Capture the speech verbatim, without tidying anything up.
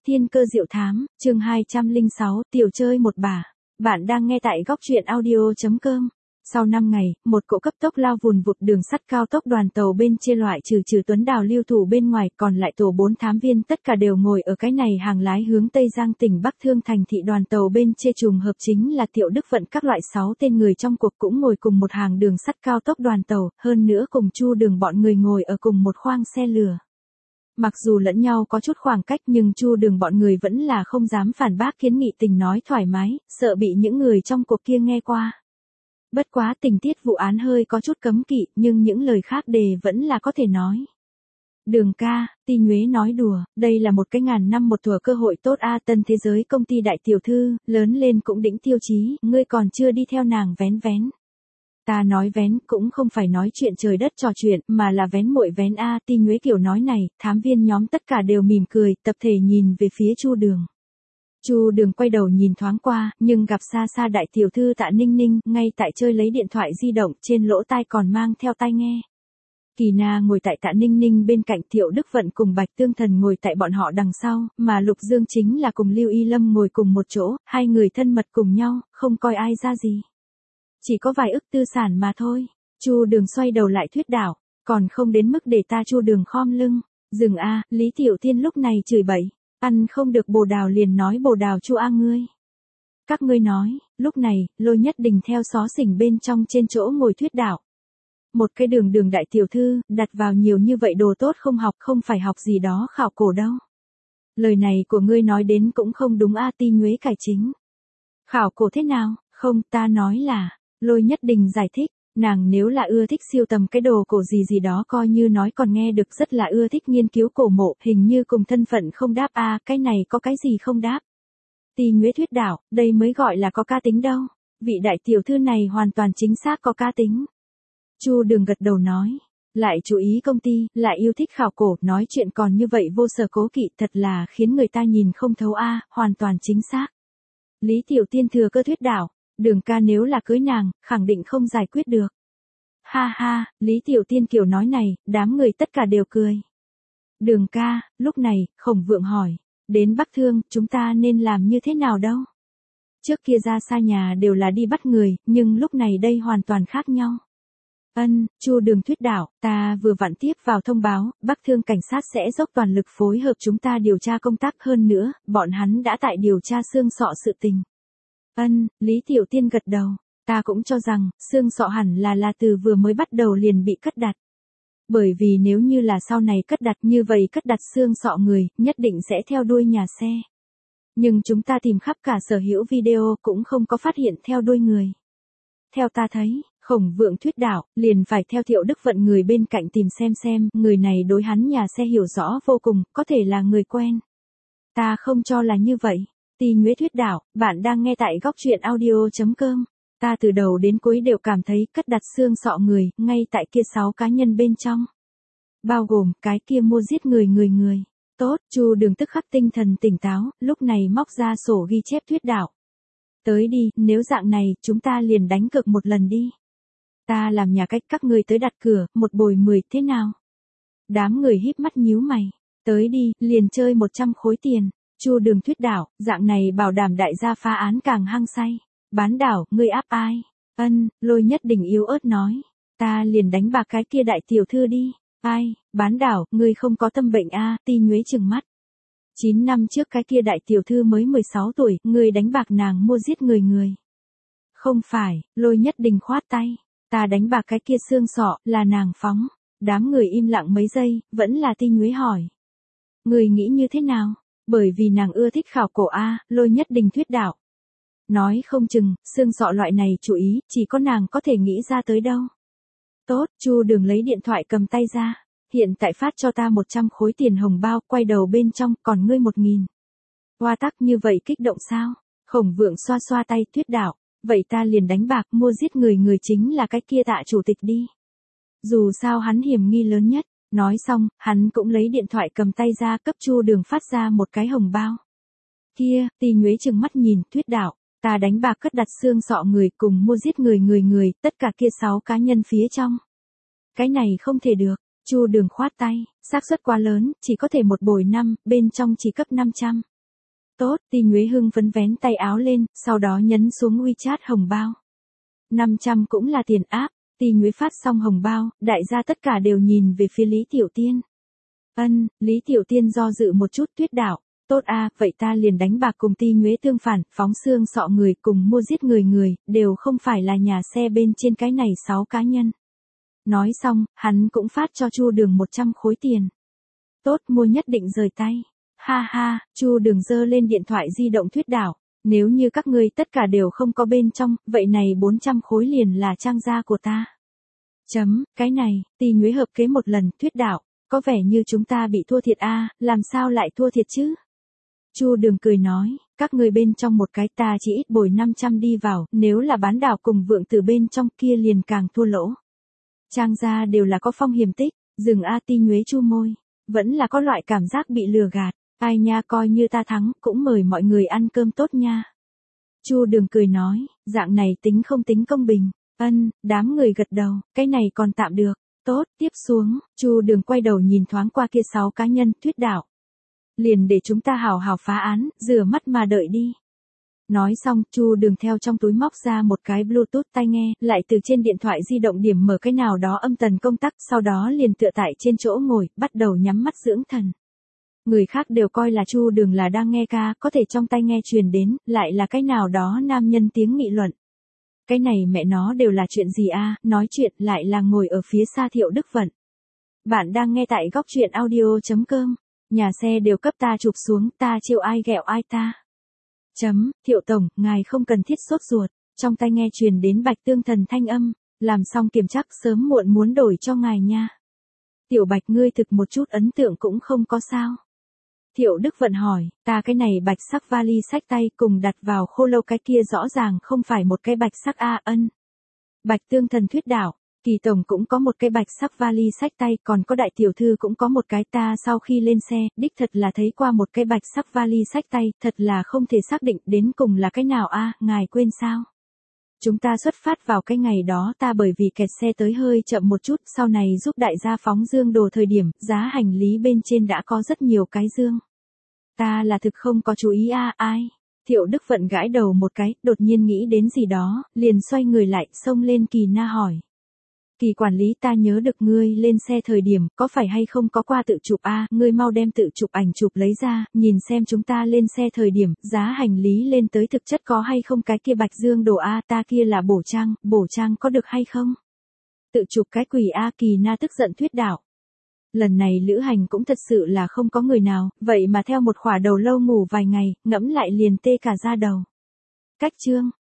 Thiên cơ diệu thám, chương hai trăm lẻ sáu, tiểu chơi một bà. Bạn đang nghe tại góc truyện audio chấm com. Sau năm ngày, một cỗ cấp tốc lao vùn vụt đường sắt cao tốc đoàn tàu bên chia loại trừ trừ Tuấn Đào lưu thủ bên ngoài, còn lại tổ bốn thám viên tất cả đều ngồi ở cái này hàng lái hướng Tây Giang tỉnh Bắc Thương thành thị đoàn tàu bên chia trùng hợp chính là Tiểu Đức Vận các loại sáu tên người trong cuộc cũng ngồi cùng một hàng đường sắt cao tốc đoàn tàu, hơn nữa cùng Chu Đường bọn người ngồi ở cùng một khoang xe lửa. Mặc dù lẫn nhau có chút khoảng cách nhưng Chu Đường bọn người vẫn là không dám phản bác kiến nghị tình nói thoải mái, sợ bị những người trong cuộc kia nghe qua. Bất quá tình tiết vụ án hơi có chút cấm kỵ nhưng những lời khác đề vẫn là có thể nói. Đường ca, Ti Nhuế nói đùa, đây là một cái ngàn năm một thủa cơ hội tốt a, tân thế giới công ty đại tiểu thư, lớn lên cũng đỉnh tiêu chí, ngươi còn chưa đi theo nàng vén vén. Ta nói vén cũng không phải nói chuyện trời đất trò chuyện mà là vén muội vén a, Ti Nhuế kiểu nói này, thám viên nhóm tất cả đều mỉm cười, tập thể nhìn về phía Chu Đường. Chu Đường quay đầu nhìn thoáng qua, nhưng gặp xa xa đại tiểu thư Tạ Ninh Ninh, ngay tại chơi lấy điện thoại di động, trên lỗ tai còn mang theo tai nghe. Kỳ Na ngồi tại Tạ Ninh Ninh bên cạnh, Tiểu Đức Vận cùng Bạch Tương Thần ngồi tại bọn họ đằng sau, mà Lục Dương chính là cùng Lưu Y Lâm ngồi cùng một chỗ, hai người thân mật cùng nhau, không coi ai ra gì. Chỉ có vài ức tư sản mà thôi. Chu Đường xoay đầu lại thuyết đảo, còn không đến mức để ta Chu Đường khom lưng. Dừng a, Lý Tiểu Thiên lúc này chửi bậy. Ăn không được bồ đào liền nói bồ đào chu a ngươi. Các ngươi nói, lúc này, Lôi Nhất Đình theo xó xỉnh bên trong trên chỗ ngồi thuyết đạo. Một cái đường đường đại tiểu thư, đặt vào nhiều như vậy đồ tốt không học, không phải học gì đó khảo cổ đâu. Lời này của ngươi nói đến cũng không đúng a, Ti Nhuế cải chính. Khảo cổ thế nào, không, ta nói là, Lôi Nhất Đình giải thích. Nàng nếu là ưa thích siêu tầm cái đồ cổ gì gì đó coi như nói còn nghe được, rất là ưa thích nghiên cứu cổ mộ, hình như cùng thân phận không đáp a, à, cái này có cái gì không đáp. Ti Nhuế thuyết đảo, đây mới gọi là có cá tính đâu. Vị đại tiểu thư này hoàn toàn chính xác có cá tính. Chu Đường gật đầu nói, lại chú ý công ty, lại yêu thích khảo cổ, nói chuyện còn như vậy vô sở cố kỵ, thật là khiến người ta nhìn không thấu a, à, hoàn toàn chính xác. Lý Tiểu Tiên thừa cơ thuyết đảo. Đường ca nếu là cưới nàng, khẳng định không giải quyết được. Ha ha, Lý Tiểu Tiên kiểu nói này, đám người tất cả đều cười. Đường ca, lúc này, Khổng Vượng hỏi, đến Bắc Thương, chúng ta nên làm như thế nào đâu? Trước kia ra xa nhà đều là đi bắt người, nhưng lúc này đây hoàn toàn khác nhau. Ân, Chu Đường thuyết đảo, ta vừa vặn tiếp vào thông báo, Bắc Thương cảnh sát sẽ dốc toàn lực phối hợp chúng ta điều tra công tác, hơn nữa, bọn hắn đã tại điều tra xương sọ sự tình. Ân, Lý Tiểu Tiên gật đầu, ta cũng cho rằng, xương sọ hẳn là là từ vừa mới bắt đầu liền bị cất đặt. Bởi vì nếu như là sau này cất đặt như vậy cất đặt xương sọ người, nhất định sẽ theo đuôi nhà xe. Nhưng chúng ta tìm khắp cả sở hữu video cũng không có phát hiện theo đuôi người. Theo ta thấy, Khổng Vượng thuyết đảo, liền phải theo Tiểu Đức Vận người bên cạnh tìm xem xem, người này đối hắn nhà xe hiểu rõ vô cùng, có thể là người quen. Ta không cho là như vậy. Ti Nhuế thuyết đảo, bạn đang nghe tại góc truyện audio chấm com. Ta từ đầu đến cuối đều cảm thấy cất đặt xương sọ người, ngay tại kia sáu cá nhân bên trong. Bao gồm cái kia mua giết người người người. Tốt, Chu Đường tức khắc tinh thần tỉnh táo, lúc này móc ra sổ ghi chép thuyết đảo. Tới đi, nếu dạng này, chúng ta liền đánh cược một lần đi. Ta làm nhà cách các ngươi tới đặt cửa, một bồi mười, thế nào? Đám người híp mắt nhíu mày. Tới đi, liền chơi một trăm khối tiền. Chu Đường thuyết đảo, dạng này bảo đảm đại gia phá án càng hăng say. Bán đảo, ngươi áp ai? Ân, Lôi Nhất Đình yếu ớt nói. Ta liền đánh bạc cái kia đại tiểu thư đi. Ai, bán đảo, ngươi không có tâm bệnh a, à, Ti Nhuế trừng mắt. chín năm trước cái kia đại tiểu thư mới mười sáu tuổi, ngươi đánh bạc nàng mua giết người người. Không phải, Lôi Nhất Đình khoát tay. Ta đánh bạc cái kia xương sọ, là nàng phóng. Đám người im lặng mấy giây, vẫn là Ti Nhuế hỏi. Ngươi nghĩ như thế nào? Bởi vì nàng ưa thích khảo cổ a, Lôi Nhất Đình thuyết đảo. Nói không chừng, xương sọ loại này chú ý, chỉ có nàng có thể nghĩ ra tới đâu. Tốt, Chu Đường lấy điện thoại cầm tay ra. Hiện tại phát cho ta một trăm khối tiền hồng bao, quay đầu bên trong, còn ngươi một nghìn. Hoa tắc như vậy kích động sao? Khổng Vượng xoa xoa tay thuyết đảo. Vậy ta liền đánh bạc mua giết người người chính là cái kia Tạ chủ tịch đi. Dù sao hắn hiểm nghi lớn nhất. Nói xong, hắn cũng lấy điện thoại cầm tay ra cấp Chu Đường phát ra một cái hồng bao. Kia, Ti Nhuế trừng mắt nhìn, thuyết đảo, ta đánh bạc cất đặt xương sọ người cùng mua giết người người người, tất cả kia sáu cá nhân phía trong. Cái này không thể được, Chu Đường khoát tay, xác suất quá lớn, chỉ có thể một bồi năm, bên trong chỉ cấp năm trăm. Tốt, Ti Nhuế hưng phấn vén tay áo lên, sau đó nhấn xuống WeChat hồng bao. năm trăm cũng là tiền áp, Ti Nhuế phát xong hồng bao, đại gia tất cả đều nhìn về phía Lý Tiểu Tiên. Ân, Lý Tiểu Tiên do dự một chút tuyết đạo. Tốt a, vậy ta liền đánh bạc cùng Ti Nhuế tương phản, phóng xương sọ người cùng mua giết người người, đều không phải là nhà xe bên trên cái này sáu cá nhân. Nói xong, hắn cũng phát cho Chu Đường một trăm khối tiền. Tốt, mua nhất định rời tay. Ha ha, Chu Đường giơ lên điện thoại di động thuyết đảo. Nếu như các ngươi tất cả đều không có bên trong, vậy này bốn trăm khối liền là trang gia của ta. Chấm, cái này, Ti Nhuế hợp kế một lần, thuyết đảo. Có vẻ như chúng ta bị thua thiệt a, làm sao lại thua thiệt chứ? Chu Đường cười nói, các người bên trong một cái ta chỉ ít bồi năm trăm đi vào, nếu là bán đảo cùng vượng từ bên trong kia liền càng thua lỗ. Trang gia đều là có phong hiểm tích, dừng a. Ti Nhuế chu môi, vẫn là có loại cảm giác bị lừa gạt, ai nha, coi như ta thắng, cũng mời mọi người ăn cơm tốt nha. Chu Đường cười nói, dạng này tính không tính công bình? Ân, đám người gật đầu, cái này còn tạm được. Tốt, tiếp xuống, Chu Đường quay đầu nhìn thoáng qua kia sáu cá nhân, thuyết đạo. Liền để chúng ta hào hào phá án, rửa mắt mà đợi đi. Nói xong, Chu Đường theo trong túi móc ra một cái Bluetooth tai nghe, lại từ trên điện thoại di động điểm mở cái nào đó âm tần công tắc, sau đó liền tựa tại trên chỗ ngồi, bắt đầu nhắm mắt dưỡng thần. Người khác đều coi là Chu Đường là đang nghe ca, có thể trong tai nghe truyền đến, lại là cái nào đó nam nhân tiếng nghị luận. Cái này mẹ nó đều là chuyện gì a, nói chuyện lại là ngồi ở phía xa Thiệu Đức Vận. Bạn đang nghe tại góc truyện audio chấm com. Nhà xe đều cấp ta chụp xuống, ta chiêu ai ghẹo ai ta. Chấm, Thiệu Tổng, ngài không cần thiết sốt ruột, trong tai nghe truyền đến Bạch Tương Thần thanh âm, làm xong kiểm chắc sớm muộn muốn đổi cho ngài nha. Tiểu Bạch ngươi thực một chút ấn tượng cũng không có sao. Thiệu Đức Vận hỏi, ta cái này bạch sắc vali xách tay cùng đặt vào khô lâu cái kia rõ ràng không phải một cái bạch sắc a. Ân. Bạch Tương Thần thuyết đảo, Kỳ Tổng cũng có một cái bạch sắc vali xách tay, còn có đại tiểu thư cũng có một cái, ta sau khi lên xe, đích thật là thấy qua một cái bạch sắc vali xách tay, thật là không thể xác định đến cùng là cái nào a, ngài quên sao? Chúng ta xuất phát vào cái ngày đó ta bởi vì kẹt xe tới hơi chậm một chút, sau này giúp đại gia phóng dương đồ thời điểm, giá hành lý bên trên đã có rất nhiều cái dương. Ta là thực không có chú ý a, ai? Thiệu Đức Vận gãi đầu một cái, đột nhiên nghĩ đến gì đó, liền xoay người lại, xông lên Kỳ Na hỏi. Kỳ quản lý, ta nhớ được ngươi lên xe thời điểm, có phải hay không có qua tự chụp a, ngươi mau đem tự chụp ảnh chụp lấy ra, nhìn xem chúng ta lên xe thời điểm, giá hành lý lên tới thực chất có hay không cái kia bạch dương đồ a, ta kia là bổ trang, bổ trang có được hay không? Tự chụp cái quỷ a, Kỳ Na tức giận thuyết đảo. Lần này lữ hành cũng thật sự là không có người nào, vậy mà theo một khỏa đầu lâu ngủ vài ngày, ngẫm lại liền tê cả da đầu. Cách chương.